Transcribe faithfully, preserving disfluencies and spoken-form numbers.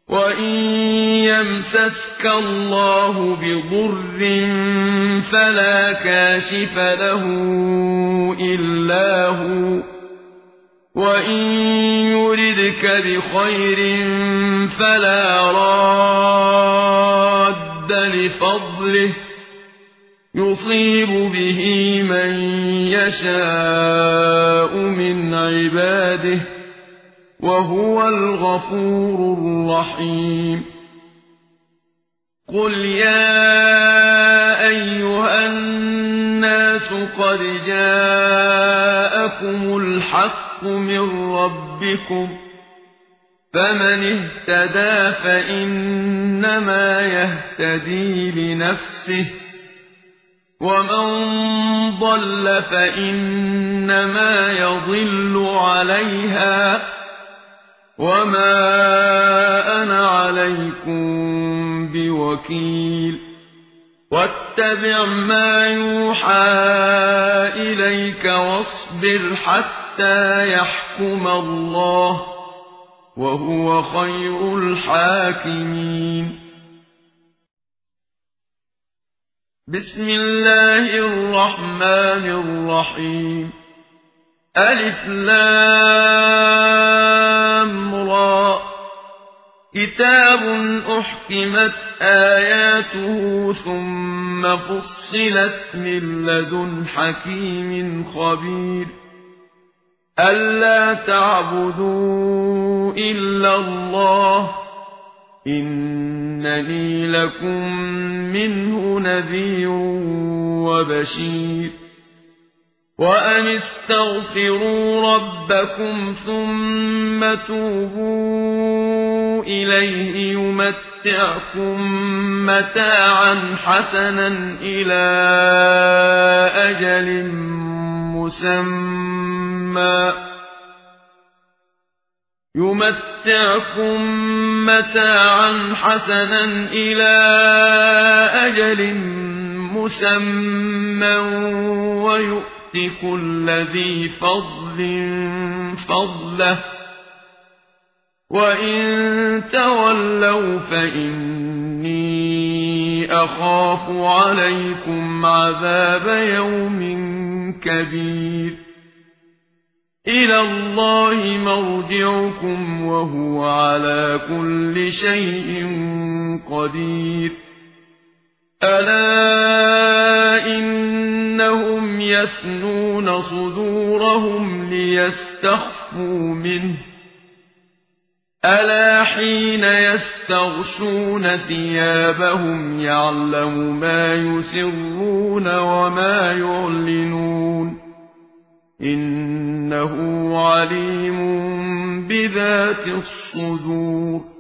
وَإِن يَمْسَسْكَ اللَّهُ بِضُرٍّ فَلَا كَاشِفَ لَهُ إِلَّا هُوَ، وَإِن يُرِدْكَ بِخَيْرٍ فَلَا رَادَّ لِفَضْلِهِ، يُصِيبُ بِهِ مَن يَشَاءُ مِنْ عِبَادِهِ، وَهُوَ الْغَفُورُ الرَّحِيمُ. قُلْ يَا أَيُّهَا النَّاسُ قَدْ جَاءَكُمُ الْحَقُّ مِنْ رَبِّكُمْ، فَمَنِ اهْتَدَىٰ فَإِنَّمَا يَهْتَدِي لِنَفْسِهِ، وَمَن ضَلَّ فَإِنَّمَا يَضِلُّ عَلَيْهَا، وَمَا أَنَا عَلَيْكُم بِوَكِيلٍ. وَاتَّبِعْ مَا يُوحَىٰ إِلَيْكَ وَاصْبِرْ حَتَّىٰ يَحْكُمَ اللَّهُ ۚ وَهُوَ خَيْرُ الْحَاكِمِينَ. بسم الله الرحمن الرحيم. ألف لام را، كتاب أحكمت آياته ثم فصلت من لدن حكيم خبير. ألا تعبدوا إلا الله، إنني لكم منه نذير وبشير. وأن استغفروا ربكم ثم توبوا إليه يمتعكم متاعا حسنا إلى أجل مسمى يمتعكم متاعا حسنا إلى أجل مسمى ويؤت كل ذي فضل فضله، وإن تولوا فإني أخاف عليكم عذاب يوم كبير. إلى الله مرجعكم وهو على كل شيء قدير. ألا إنهم يثنون صدورهم ليستخفوا منه، ألا حين يستغشون ثيابهم يعلم ما يسرون وما يعلنون، إنه عليم بذات الصدور.